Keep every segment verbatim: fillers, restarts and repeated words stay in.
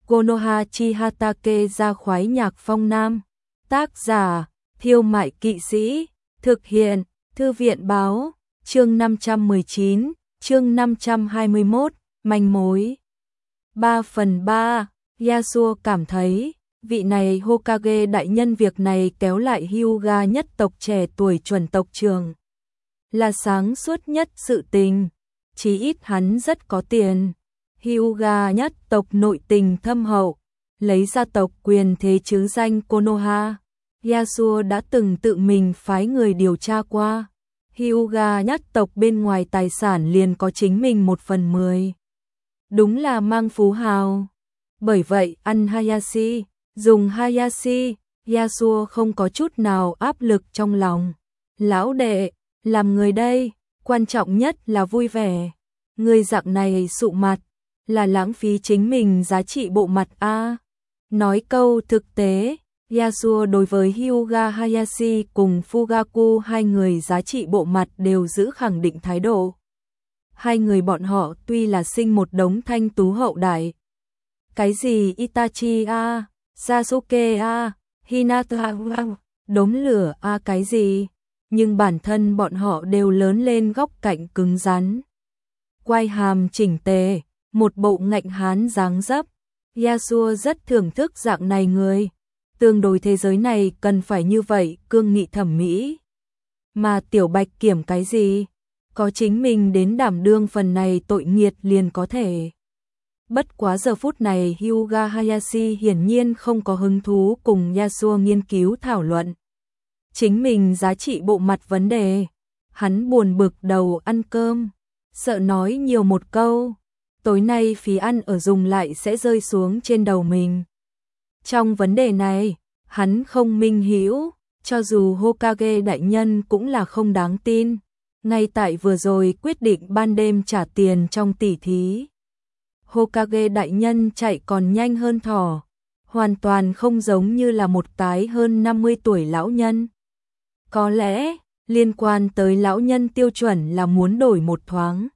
Konoha chi Hatake ra khoái nhạc phong nam. Tác giả, Thiêu Mại Kỵ Sĩ. Thực hiện, Thư viện báo. Chương năm trăm mười chín, chương năm trăm hai mươi mốt, manh mối. ba phần ba, Yasuo cảm thấy, vị này Hokage đại nhân việc này kéo lại Hyuga nhất tộc trẻ tuổi chuẩn tộc trưởng. Là sáng suốt nhất sự tình, chí ít hắn rất có tiền. Hyuga nhất tộc nội tình thâm hậu, lấy gia tộc quyền thế chứ danh Konoha. Yasuo đã từng tự mình phái người điều tra qua. Hyuga nhất tộc bên ngoài tài sản liền có chính mình một phần mười. Đúng là mang phú hào. Bởi vậy ăn Hayashi, dùng Hayashi, Yasuo không có chút nào áp lực trong lòng. Lão đệ, làm người đây, quan trọng nhất là vui vẻ. Người dạng này sụ mặt, là lãng phí chính mình giá trị bộ mặt a. Nói câu thực tế, Yasuo đối với Hyuga Hayashi cùng Fugaku hai người giá trị bộ mặt đều giữ khẳng định thái độ. Hai người bọn họ tuy là sinh một đống thanh tú hậu đại. Cái gì Itachi a, Sasuke a, Hinata a, đốm lửa a cái gì, nhưng bản thân bọn họ đều lớn lên góc cạnh cứng rắn. Quai hàm chỉnh tề, một bộ ngạnh hán dáng dấp. Yasuo rất thưởng thức dạng này người. Tương đối thế giới này cần phải như vậy, cương nghị thẩm mỹ. Mà Tiểu Bạch Kiểm cái gì? Có chính mình đến đảm đương phần này tội nghiệt liền có thể. Bất quá giờ phút này Hyuga Hayashi hiển nhiên không có hứng thú cùng Yasuo nghiên cứu thảo luận chính mình giá trị bộ mặt vấn đề. Hắn buồn bực đầu ăn cơm, sợ nói nhiều một câu, tối nay phí ăn ở dùng lại sẽ rơi xuống trên đầu mình. Trong vấn đề này, hắn không minh hiểu, cho dù Hokage đại nhân cũng là không đáng tin. Ngay tại vừa rồi quyết định ban đêm trả tiền trong tỉ thí, Hokage đại nhân chạy còn nhanh hơn thỏ, hoàn toàn không giống như là một cái hơn năm mươi tuổi lão nhân. Có lẽ, liên quan tới lão nhân tiêu chuẩn là muốn đổi một thoáng.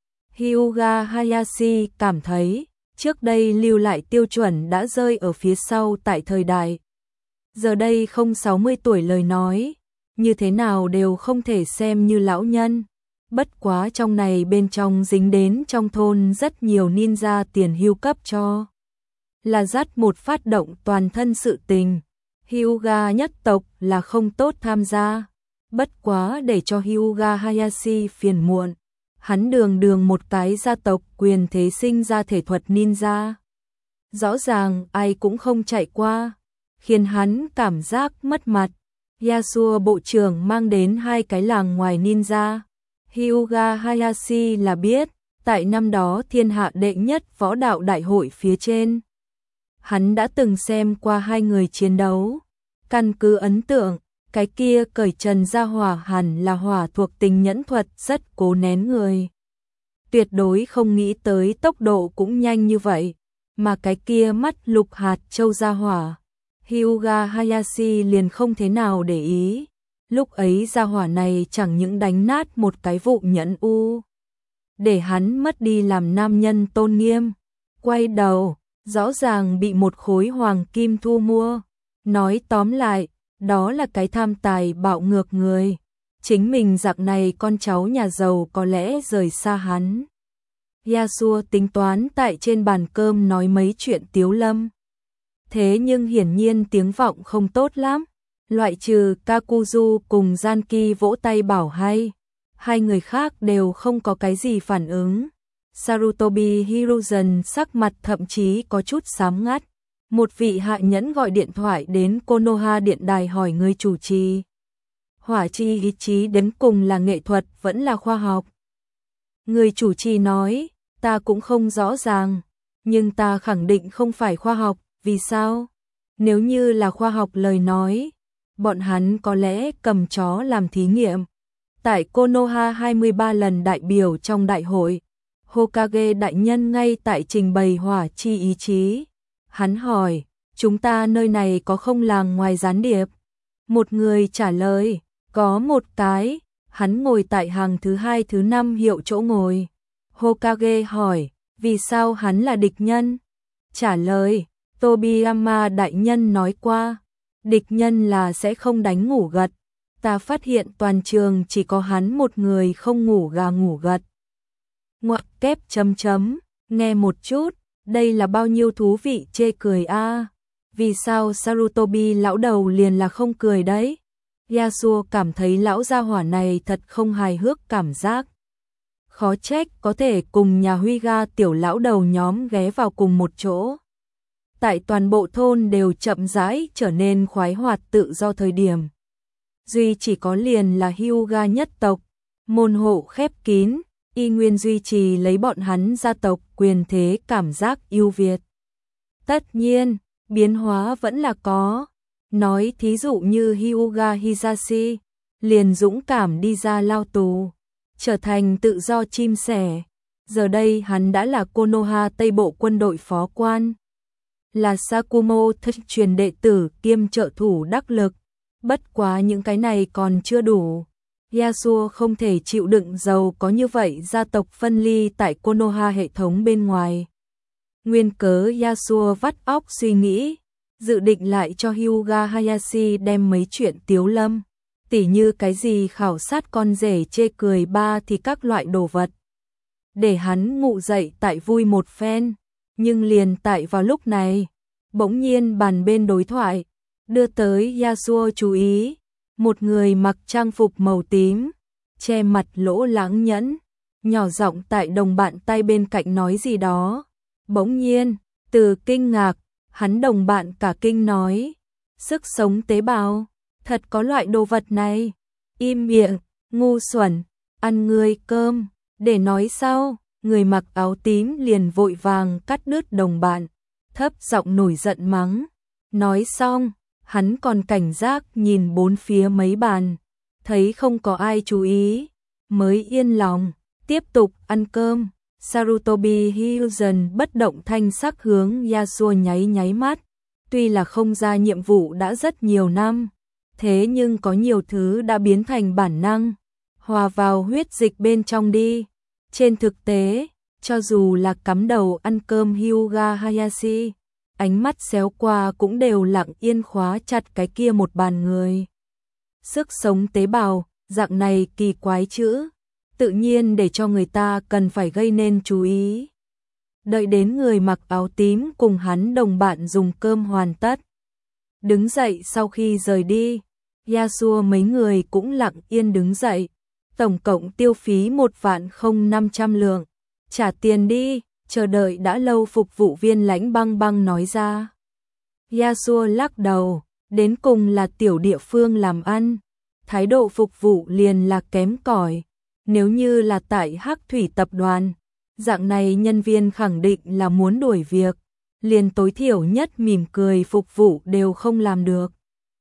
Hyuga Hayashi cảm thấy, trước đây lưu lại tiêu chuẩn đã rơi ở phía sau tại thời đại. Giờ đây không sáu mươi tuổi lời nói, như thế nào đều không thể xem như lão nhân. Bất quá trong này bên trong dính đến trong thôn rất nhiều ninja tiền hưu cấp cho. Là dắt một phát động toàn thân sự tình. Hyuga nhất tộc là không tốt tham gia. Bất quá để cho Hyuga Hayashi phiền muộn. Hắn đường đường một cái gia tộc quyền thế sinh ra thể thuật ninja. Rõ ràng ai cũng không chạy qua, khiến hắn cảm giác mất mặt. Yasuo bộ trưởng mang đến hai cái làng ngoài ninja. Hyuga Hayashi là biết, tại năm đó thiên hạ đệ nhất võ đạo đại hội phía trên. Hắn đã từng xem qua hai người chiến đấu. Căn cứ ấn tượng, cái kia cởi trần ra hỏa hẳn là hỏa thuộc tính nhẫn thuật rất cố nén người. Tuyệt đối không nghĩ tới tốc độ cũng nhanh như vậy, mà cái kia mắt lục hạt châu ra hỏa. Hyuga Hayashi liền không thế nào để ý. Lúc ấy ra hỏa này chẳng những đánh nát một cái vụ nhẫn u, để hắn mất đi làm nam nhân tôn nghiêm. Quay đầu, rõ ràng bị một khối hoàng kim thu mua. Nói tóm lại, đó là cái tham tài bạo ngược người. Chính mình dạng này con cháu nhà giàu có lẽ rời xa hắn. Yasuo tính toán tại trên bàn cơm nói mấy chuyện tiếu lâm. Thế nhưng hiển nhiên tiếng vọng không tốt lắm. Loại trừ Kakuzu cùng Zanki vỗ tay bảo hay. Hai người khác đều không có cái gì phản ứng. Sarutobi Hiruzen sắc mặt thậm chí có chút xám ngắt. Một vị hạ nhẫn gọi điện thoại đến Konoha điện đài hỏi người chủ trì. Hỏa chi ý chí đến cùng là nghệ thuật vẫn là khoa học. Người chủ trì nói, ta cũng không rõ ràng, nhưng ta khẳng định không phải khoa học, vì sao? Nếu như là khoa học lời nói, bọn hắn có lẽ cầm chó làm thí nghiệm. Tại Konoha hai mươi ba lần đại biểu trong đại hội, Hokage đại nhân ngay tại trình bày hỏa chi ý chí. Hắn hỏi, chúng ta nơi này có không làng ngoài gián điệp? Một người trả lời, có một cái. Hắn ngồi tại hàng thứ hai thứ năm hiệu chỗ ngồi. Hokage hỏi, vì sao hắn là địch nhân? trả lời, Tobiyama đại nhân nói qua, địch nhân là sẽ không đánh ngủ gật. Ta phát hiện toàn trường chỉ có hắn một người không ngủ gà ngủ gật. Ngoặc kép chấm chấm, nghe một chút, đây là bao nhiêu thú vị chê cười a. Vì sao Sarutobi lão đầu liền là không cười đấy? Yasuo cảm thấy lão gia hỏa này thật không hài hước cảm giác. Khó trách có thể cùng nhà Huy Ga tiểu lão đầu nhóm ghé vào cùng một chỗ. Tại toàn bộ thôn đều chậm rãi trở nên khoái hoạt tự do thời điểm. Duy chỉ có liền là Hyuga nhất tộc, môn hộ khép kín, y nguyên duy trì lấy bọn hắn gia tộc quyền thế cảm giác ưu việt. Tất nhiên, biến hóa vẫn là có. Nói thí dụ như Hyuga Hisashi, liền dũng cảm đi ra lao tù, trở thành tự do chim sẻ. Giờ đây hắn đã là Konoha Tây Bộ quân đội phó quan, là Sakumo thất truyền đệ tử kiêm trợ thủ đắc lực. Bất quá những cái này còn chưa đủ. Yasuo không thể chịu đựng giàu có như vậy gia tộc phân ly tại Konoha hệ thống bên ngoài. Nguyên cớ Yasuo vắt óc suy nghĩ, dự định lại cho Hyuga Hayashi đem mấy chuyện tiếu lâm, tỉ như cái gì khảo sát con rể chê cười ba thì các loại đồ vật. Để hắn ngủ dậy tại vui một phen, nhưng liền tại vào lúc này, bỗng nhiên bàn bên đối thoại, đưa tới Yasuo chú ý, một người mặc trang phục màu tím, che mặt lỗ lãng nhẫn, nhỏ giọng tại đồng bạn tay bên cạnh nói gì đó. Bỗng nhiên, từ kinh ngạc, hắn đồng bạn cả kinh nói, sức sống tế bào, thật có loại đồ vật này, im miệng, ngu xuẩn, ăn ngươi cơm, để nói sau, người mặc áo tím liền vội vàng cắt đứt đồng bạn, thấp giọng nổi giận mắng, nói xong, hắn còn cảnh giác nhìn bốn phía mấy bàn, thấy không có ai chú ý, mới yên lòng, tiếp tục ăn cơm. Sarutobi Hyugen bất động thanh sắc hướng Yasuo nháy nháy mắt, tuy là không ra nhiệm vụ đã rất nhiều năm, thế nhưng có nhiều thứ đã biến thành bản năng, hòa vào huyết dịch bên trong đi. Trên thực tế, cho dù là cắm đầu ăn cơm Hyuga Hayashi, ánh mắt xéo qua cũng đều lặng yên khóa chặt cái kia một bàn người. Sức sống tế bào, dạng này kỳ quái chữ, tự nhiên để cho người ta cần phải gây nên chú ý. Đợi đến người mặc áo tím cùng hắn đồng bạn dùng cơm hoàn tất, đứng dậy sau khi rời đi, Yasuo mấy người cũng lặng yên đứng dậy, tổng cộng tiêu phí một vạn không năm trăm lượng, trả tiền đi, chờ đợi đã lâu phục vụ viên Lãnh Băng Băng nói ra. Yasuo lắc đầu, đến cùng là tiểu địa phương làm ăn, thái độ phục vụ liền là kém cỏi. Nếu như là tại Hắc Thủy tập đoàn, dạng này nhân viên khẳng định là muốn đuổi việc, liền tối thiểu nhất mỉm cười phục vụ đều không làm được.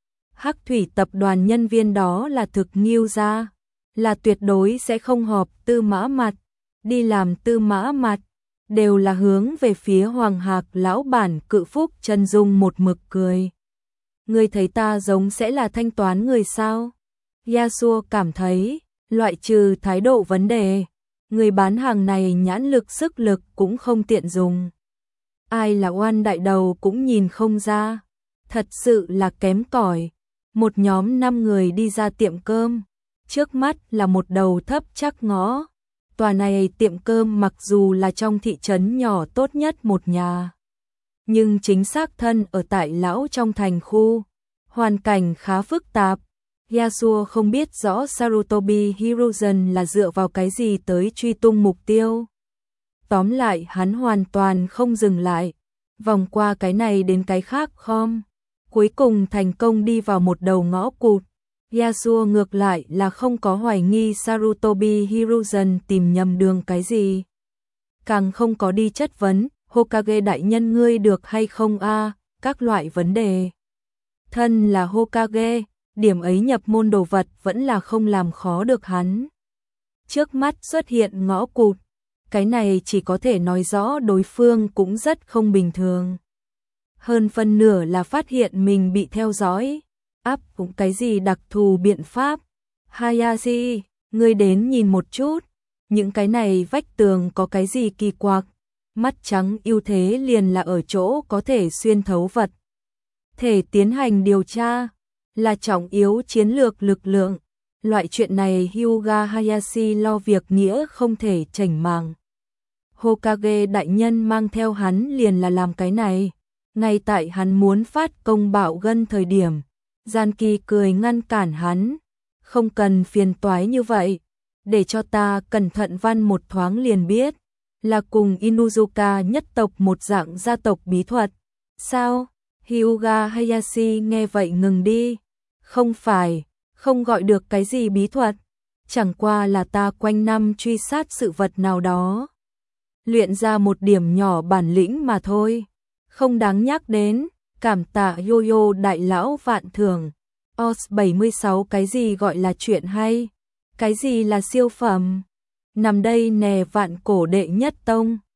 Hắc Thủy tập đoàn nhân viên đó là thực nghiêu ra, là tuyệt đối sẽ không họp tư mã mặt, đi làm tư mã mặt, đều là hướng về phía Hoàng Hạc lão bản Cự Phúc chân dung một mực cười. Người thấy ta giống sẽ là thanh toán người sao? Yasuo cảm thấy, loại trừ thái độ vấn đề, người bán hàng này nhãn lực sức lực cũng không tiện dùng. Ai là oan đại đầu cũng nhìn không ra, thật sự là kém cỏi. Một nhóm năm người đi ra tiệm cơm, trước mắt là một đầu thấp chắc ngõ. Tòa này tiệm cơm mặc dù là trong thị trấn nhỏ tốt nhất một nhà, nhưng chính xác thân ở tại lão trong thành khu, hoàn cảnh khá phức tạp. Yasuo không biết rõ Sarutobi Hiruzen là dựa vào cái gì tới truy tung mục tiêu. Tóm lại hắn hoàn toàn không dừng lại, vòng qua cái này đến cái khác khom, cuối cùng thành công đi vào một đầu ngõ cụt. Yasuo ngược lại là không có hoài nghi Sarutobi Hiruzen tìm nhầm đường cái gì, càng không có đi chất vấn Hokage đại nhân ngươi được hay không a, các loại vấn đề. Thân là Hokage, điểm ấy nhập môn đồ vật vẫn là không làm khó được hắn. Trước mắt xuất hiện ngõ cụt, cái này chỉ có thể nói rõ đối phương cũng rất không bình thường. Hơn phân nửa là phát hiện mình bị theo dõi, áp cũng cái gì đặc thù biện pháp. Hayashi, ngươi đến nhìn một chút, những cái này vách tường có cái gì kỳ quặc, mắt trắng ưu thế liền là ở chỗ có thể xuyên thấu vật thể tiến hành điều tra, là trọng yếu chiến lược lực lượng. Loại chuyện này Hyuga Hayashi lo việc nghĩa không thể chảnh màng. Hokage đại nhân mang theo hắn liền là làm cái này. Ngay tại hắn muốn phát công bạo gân thời điểm, Gian Kỳ cười ngăn cản hắn. Không cần phiền toái như vậy, để cho ta cẩn thận văn một thoáng liền biết. Là cùng Inuzuka nhất tộc một dạng gia tộc bí thuật. Sao? Hyuga Hayashi nghe vậy ngừng đi. Không phải, không gọi được cái gì bí thuật. Chẳng qua là ta quanh năm truy sát sự vật nào đó. Luyện ra một điểm nhỏ bản lĩnh mà thôi. Không đáng nhắc đến, cảm tạ Yoyo đại lão vạn thường. Os bảy mươi sáu cái gì gọi là chuyện hay? Cái gì là siêu phẩm? Nằm đây nè vạn cổ đệ nhất tông.